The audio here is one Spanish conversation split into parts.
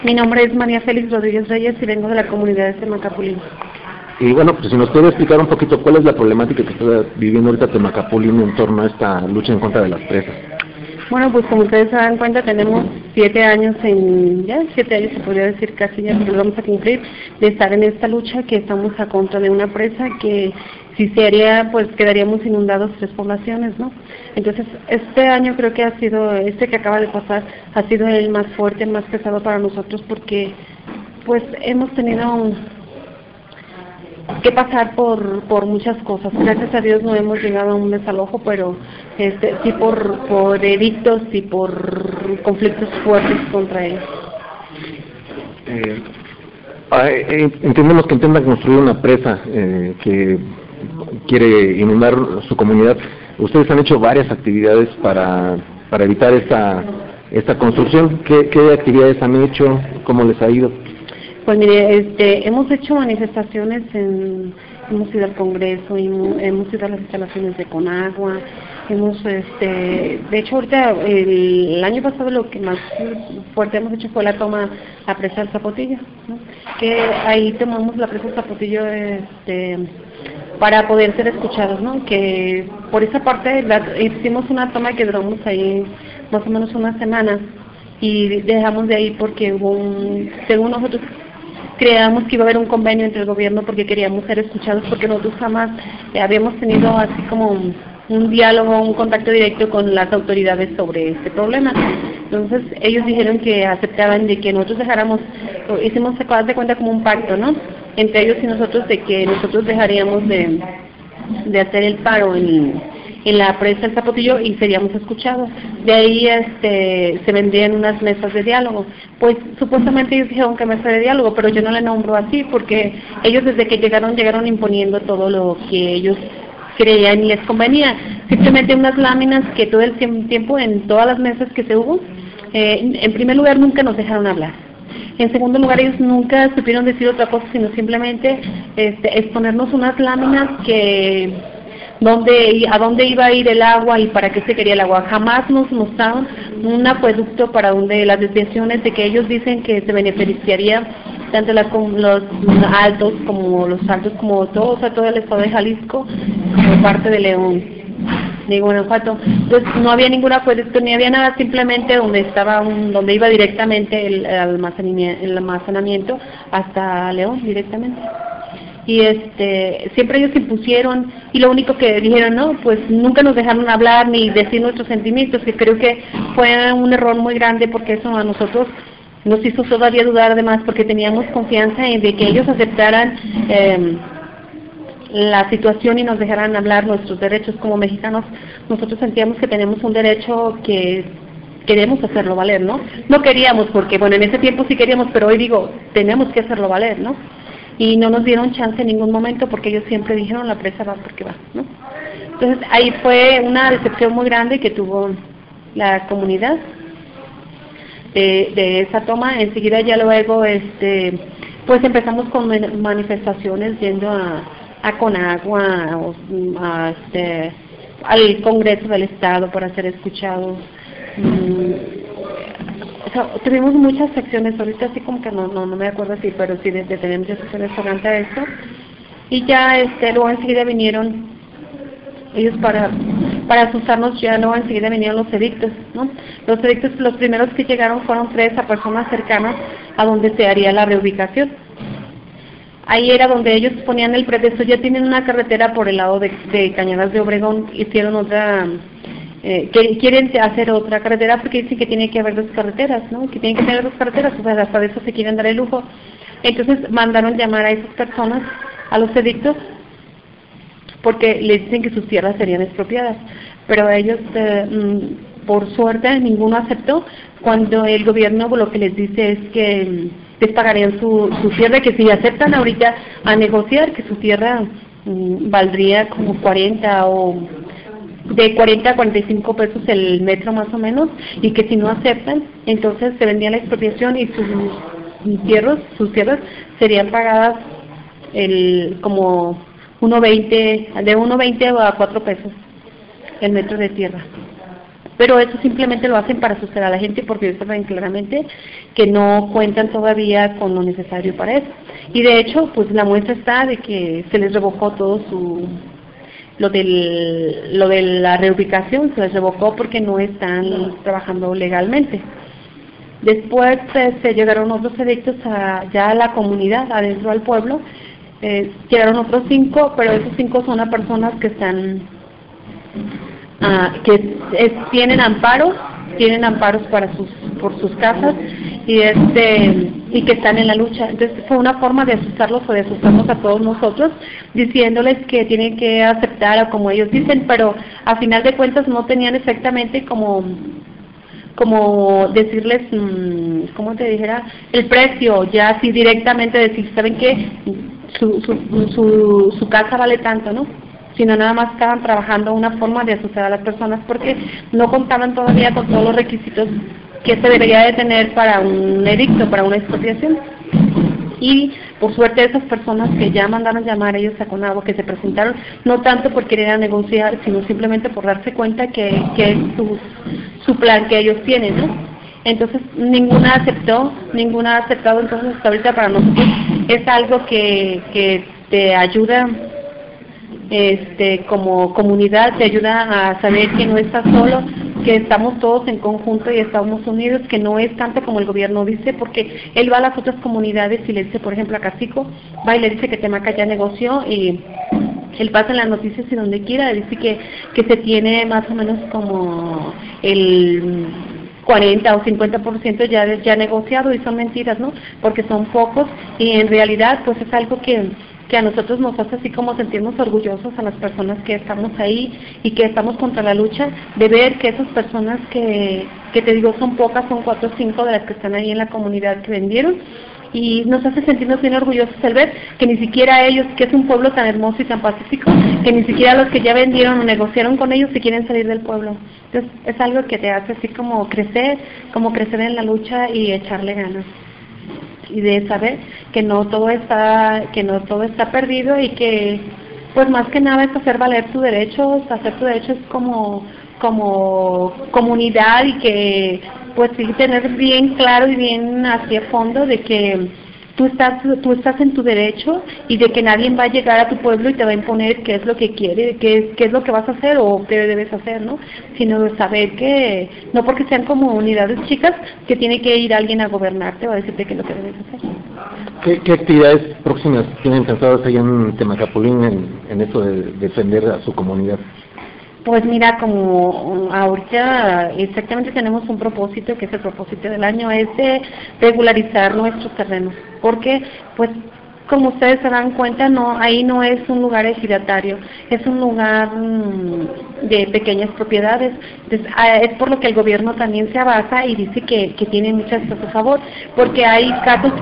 Mi nombre es María Félix Rodríguez Reyes y vengo de la comunidad de Temacapulín. Y bueno, pues si nos puede explicar un poquito cuál es la problemática que está viviendo ahorita Temacapulín en torno a esta lucha en contra de las presas. Bueno, pues como ustedes se dan cuenta, tenemos 7 años ya 7 años se podría decir casi ya, porque lo vamos a cumplir, de estar en esta lucha, que estamos a contra de una presa que si se haría, pues quedaríamos inundados 3 poblaciones, ¿no? Entonces, este año creo que ha sido, que acaba de pasar, ha sido el más fuerte, el más pesado para nosotros, porque pues hemos tenido que pasar por muchas cosas. Gracias a Dios no hemos llegado a un desalojo, pero sí por edictos y por conflictos fuertes contra ellos. Entendemos que intentan construir una presa que quiere inundar su comunidad. Ustedes han hecho varias actividades para evitar esta construcción. ¿Qué actividades han hecho? ¿Cómo les ha ido? Pues mire, hemos hecho manifestaciones, hemos ido al Congreso, hemos ido a las instalaciones de Conagua, de hecho ahorita el año pasado lo que más fuerte hemos hecho fue la toma a presa del Zapotillo, ¿no? Que ahí tomamos la presa del Zapotillo para poder ser escuchados, ¿no? Que por esa parte hicimos una toma que duramos ahí más o menos una semana y dejamos de ahí porque según nosotros creíamos que iba a haber un convenio entre el gobierno porque queríamos ser escuchados, porque nosotros jamás habíamos tenido así como un diálogo, un contacto directo con las autoridades sobre este problema. Entonces ellos dijeron que aceptaban de que nosotros hicimos de cuenta como un pacto, ¿no? Entre ellos y nosotros, de que nosotros dejaríamos de hacer el paro en la presa del Zapotillo y seríamos escuchados. De ahí se vendrían unas mesas de diálogo. Pues supuestamente ellos dijeron que mesa de diálogo, pero yo no le nombro así porque ellos desde que llegaron imponiendo todo lo que ellos creían y les convenía. Simplemente unas láminas que todo el tiempo, en todas las mesas que se hubo, en primer lugar nunca nos dejaron hablar. En segundo lugar, ellos nunca supieron decir otra cosa, sino simplemente exponernos unas láminas a dónde iba a ir el agua y para qué se quería el agua. Jamás nos mostraron un acueducto para donde las desviaciones de que ellos dicen que se beneficiaría tanto los altos como todo, o sea, todo el estado de Jalisco, por parte de León, de Guanajuato. Entonces no había ningún acueducto, ni había nada, simplemente donde iba directamente el almacenamiento hasta León directamente. Y siempre ellos impusieron, y lo único que dijeron, no, pues nunca nos dejaron hablar ni decir nuestros sentimientos, que creo que fue un error muy grande, porque eso a nosotros nos hizo todavía dudar de más, porque teníamos confianza en de que ellos aceptaran la situación y nos dejaran hablar nuestros derechos como mexicanos. Nosotros sentíamos que tenemos un derecho que queremos hacerlo valer, ¿no? No queríamos, porque bueno, en ese tiempo sí queríamos, pero hoy digo, tenemos que hacerlo valer, ¿no? Y no nos dieron chance en ningún momento, porque ellos siempre dijeron la presa va porque va, ¿no? Entonces ahí fue una decepción muy grande que tuvo la comunidad de esa toma. Enseguida ya luego pues empezamos con manifestaciones yendo a Conagua, al Congreso del Estado para ser escuchados. O sea, tuvimos muchas secciones, ahorita así como que no me acuerdo así, pero sí tenemos muchas secciones tocante a esto. Y ya luego enseguida vinieron ellos para asustarnos, ya luego enseguida vinieron los edictos, ¿no? Los edictos, los primeros que llegaron fueron 3 a personas cercanas a donde se haría la reubicación. Ahí era donde ellos ponían el pretexto, ya tienen una carretera por el lado de Cañadas de Obregón, hicieron otra, quieren hacer otra carretera porque dicen que tiene que haber 2 carreteras, ¿no? Que tienen que tener 2 carreteras, o sea, hasta de eso se quieren dar el lujo. Entonces mandaron llamar a esas personas, a los edictos, porque les dicen que sus tierras serían expropiadas, pero ellos, por suerte, ninguno aceptó, cuando el gobierno lo que les dice es que les pagarían su tierra, que si aceptan ahorita a negociar, que su tierra valdría como 40 o de 40 a 45 pesos el metro más o menos, y que si no aceptan, entonces se vendía la expropiación y sus tierras serían pagadas como de 1.20 a 4 pesos el metro de tierra. pero eso simplemente lo hacen para asustar a la gente porque ellos saben claramente que no cuentan todavía con lo necesario para eso. Y de hecho, pues la muestra está de que se les revocó todo lo de la reubicación, se les revocó porque no están trabajando legalmente. Después se llegaron otros edictos ya a la comunidad, adentro del pueblo. Llegaron otros 5, pero esos 5 son a personas que están tienen amparos por sus casas y que están en la lucha. Entonces fue una forma de asustarlos o de asustarnos a todos nosotros, diciéndoles que tienen que aceptar como ellos dicen, pero a final de cuentas no tenían exactamente como decirles, ¿cómo te dijera? El precio, ya así directamente decir, ¿saben qué? Su casa vale tanto, ¿no? Sino nada más estaban trabajando una forma de asustar a las personas porque no contaban todavía con todos los requisitos que se debería de tener para un edicto, para una expropiación. Y por suerte esas personas que ya mandaron llamar ellos a Conagua, que se presentaron, no tanto por querer negociar, sino simplemente por darse cuenta que es su plan que ellos tienen, ¿no? Entonces ninguna ha aceptado, entonces hasta ahorita para nosotros es algo que te ayuda, como comunidad, te ayuda a saber que no estás solo, que estamos todos en conjunto y estamos unidos, que no es tanto como el gobierno dice, porque él va a las otras comunidades y le dice, por ejemplo, a Cacico, va y le dice que Temaca ya negoció y él pasa en las noticias y donde quiera, dice que se tiene más o menos como el 40 o 50% ya negociado, y son mentiras, ¿no? Porque son pocos y en realidad pues es algo que a nosotros nos hace así como sentirnos orgullosos a las personas que estamos ahí y que estamos contra la lucha, de ver que esas personas que te digo son pocas, son 4 o 5 de las que están ahí en la comunidad que vendieron, y nos hace sentirnos bien orgullosos al ver que ni siquiera ellos, que es un pueblo tan hermoso y tan pacífico, que ni siquiera los que ya vendieron o negociaron con ellos se quieren salir del pueblo. Entonces es algo que te hace así como crecer en la lucha y echarle ganas, y de saber que no todo está perdido, y que pues más que nada es hacer valer tu derecho, es como comunidad, y que pues sí tener bien claro y bien hacia fondo de que tú estás en tu derecho, y de que nadie va a llegar a tu pueblo y te va a imponer qué es lo que quiere, qué es lo que vas a hacer o qué debes hacer, ¿no? Sino de saber que no porque sean comunidades chicas que tiene que ir alguien a gobernarte o a decirte qué es lo que debes hacer. ¿Qué actividades próximas tienen pensadas allá en Temacapulín en eso de defender a su comunidad? Pues mira, como ahorita exactamente tenemos un propósito, que es el propósito del año, es de regularizar nuestros terrenos, porque pues como ustedes se dan cuenta, ahí no es un lugar ejidatario, es un lugar de pequeñas propiedades. Entonces, es por lo que el gobierno también se basa y dice que tiene muchas cosas a favor, porque hay casos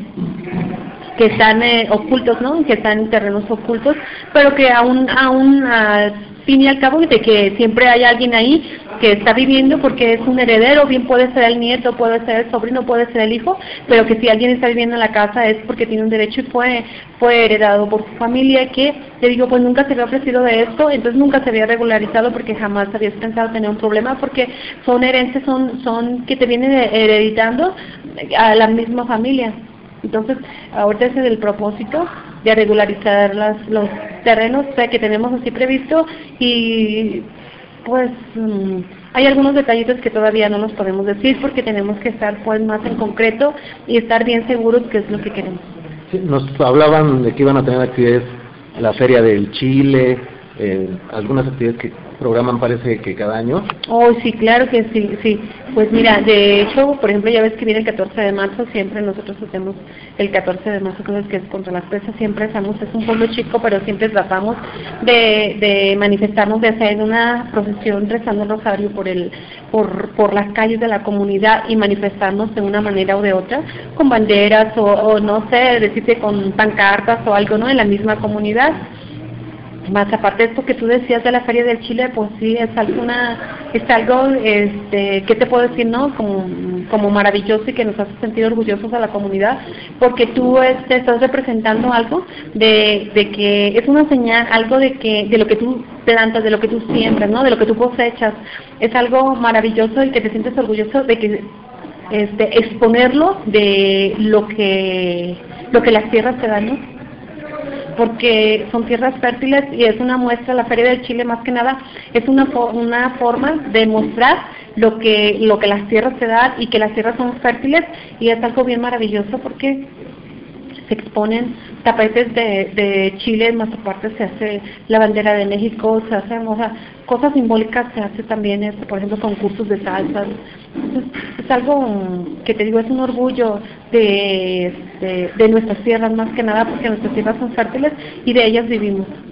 que están ocultos, ¿no? Que están en terrenos ocultos, pero que aún al fin y al cabo de que siempre hay alguien ahí que está viviendo, porque es un heredero, bien puede ser el nieto, puede ser el sobrino, puede ser el hijo, pero que si alguien está viviendo en la casa es porque tiene un derecho y fue heredado por su familia, que te digo, pues nunca se había ofrecido de esto, entonces nunca se había regularizado porque jamás habías pensado tener un problema, porque son herencias, son que te vienen hereditando a la misma familia. Entonces, ahorita ese es el propósito de regularizar los terrenos que tenemos así previsto, y pues hay algunos detallitos que todavía no nos podemos decir porque tenemos que estar pues más en concreto y estar bien seguros que es lo que queremos. Sí, nos hablaban de que iban a tener actividades, la Feria del Chile, algunas actividades que programan, parece que cada año. Oh, sí, claro que sí. Pues mira, de hecho, por ejemplo, ya ves que viene el 14 de marzo, siempre nosotros hacemos el 14 de marzo, que es contra las presas, siempre hacemos, es un pueblo chico, pero siempre tratamos de manifestarnos, de hacer una procesión rezando el rosario por las calles de la comunidad y manifestarnos de una manera o de otra, con banderas o no sé, decirte con pancartas o algo, ¿no? En la misma comunidad. Más aparte de esto que tú decías de la Feria del Chile, pues sí, es algo, ¿qué te puedo decir, no? Como maravilloso y que nos hace sentir orgullosos a la comunidad, porque tú estás representando algo de que es una señal, algo de lo que tú plantas, de lo que tú siembras, ¿no? De lo que tú cosechas. Es algo maravilloso y que te sientes orgulloso de que exponerlo de lo que las tierras te dan, ¿no? Porque son tierras fértiles y es una muestra, la Feria del Chile más que nada es una forma de mostrar lo que las tierras te dan y que las tierras son fértiles, y es algo bien maravilloso porque se exponen tapetes de Chile, más aparte se hace la bandera de México, se hacen, o sea, cosas simbólicas, se hace también, por ejemplo, concursos de salsas. Entonces, es algo que te digo, es un orgullo de nuestras tierras más que nada, porque nuestras tierras son fértiles y de ellas vivimos.